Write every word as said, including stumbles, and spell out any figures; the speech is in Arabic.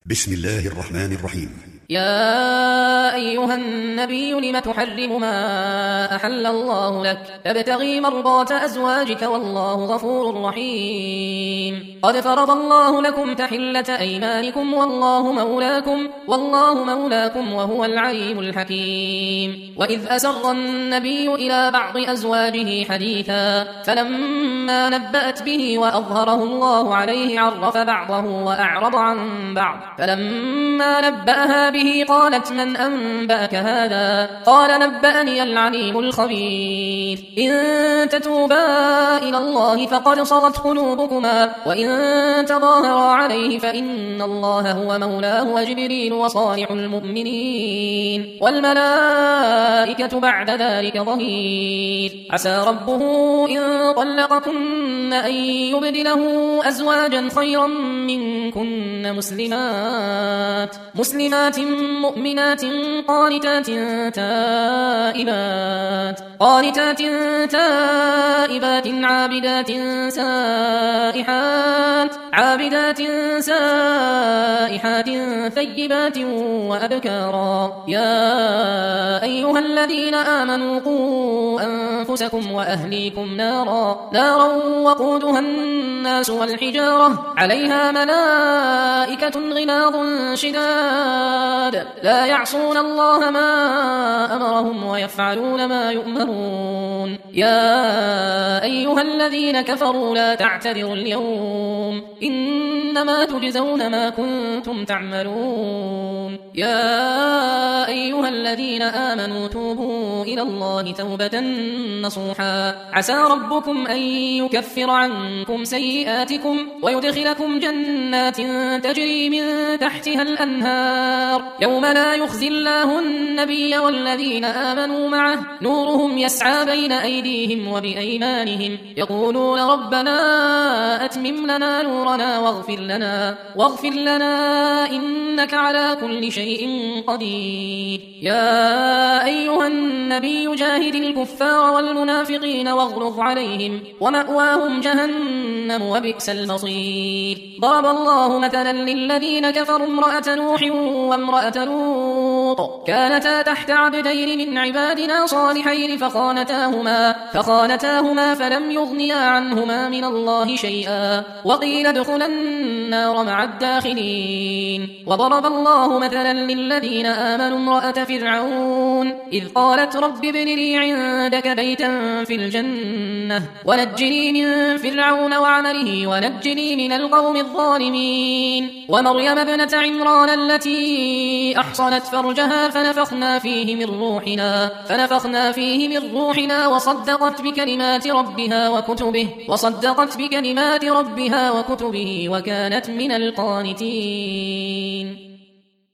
بسم الله الرحمن الرحيم. يا أيها النبي لم تحرم ما أحل الله لك تبتغي مرضات أزواجك والله غفور رحيم. قد فرض الله لكم تحلة أيمانكم والله مولاكم والله مولاكم وهو العليم الحكيم. وإذ أسر النبي إلى بعض أزواجه حديثا فلما نبأت به وأظهره الله عليه عرف بعضه وأعرض عن بعض فلما نبأها به قالت من أنبأك هذا قال نبأني العليم الخبير. إن تتوبا إلى الله فقد صغت قلوبكما وإن تظاهرا عليه فإن الله هو مولاه وجبريل وصالح المؤمنين والملائكة بعد ذلك ظهير. عسى ربه إن طلقكن أن يبدله أزواجا خيرا منكن مسلمات مسلمات مؤمنات قانتات تائبات قانتات تائبات عابدات سائحات عابدات سائحات ثيبات وأبكارا. يا أيها الذين آمنوا قوا أنفسكم وأهليكم نارا نارا وقودها الناس والحجارة عليها ملائكة غلاظ شداد لا يعصون الله ما أمرهم ويفعلون ما يؤمرون. يا أيها الذين كفروا لا تعتذروا اليوم إنما تجزون ما كنتم تعملون. يا أيها الذين آمنوا توبوا إلى الله توبة نصوحا عسى ربكم أن يكفر عنكم سيئاتكم ويدخلكم جنات تجري من تحتها الأنهار يوم لا يخزي الله النبي والذين آمنوا معه نورهم يسعى بين أيديهم وبأيمانهم يقولون ربنا أتمم لنا نورنا واغفر لنا واغفر لنا إنك على كل شيء قدير. يا أيها النبي جاهد الكفار والمنافقين واغلظ عليهم ومأواهم جهنم وبئس المصير. ضرب الله مثلا للذين كفروا امرأة نوح وامرأة لوط كانتا تحت عبدين من عبادنا صالحين فخانتاهما فخانتاهما فلم يغنيا عنهما من الله شيئا وقيل ادخلا النار مع الداخلين. وضرب الله مثلا للذين آمنوا امرأة فرعون إذ قالت رب ابن لي عندك بيتا في الجنة ونجني من فرعون وعمله ونجني من القوم الظالمين. ومريم ابنة عمران التي أحصنت فرجها فنفخنا فيه من روحنا فنفخنا فيه من روحنا وصدقت بكلمات ربها وكتبه وصدقت بكلمات ربها وكتبه وكانت من القانتين.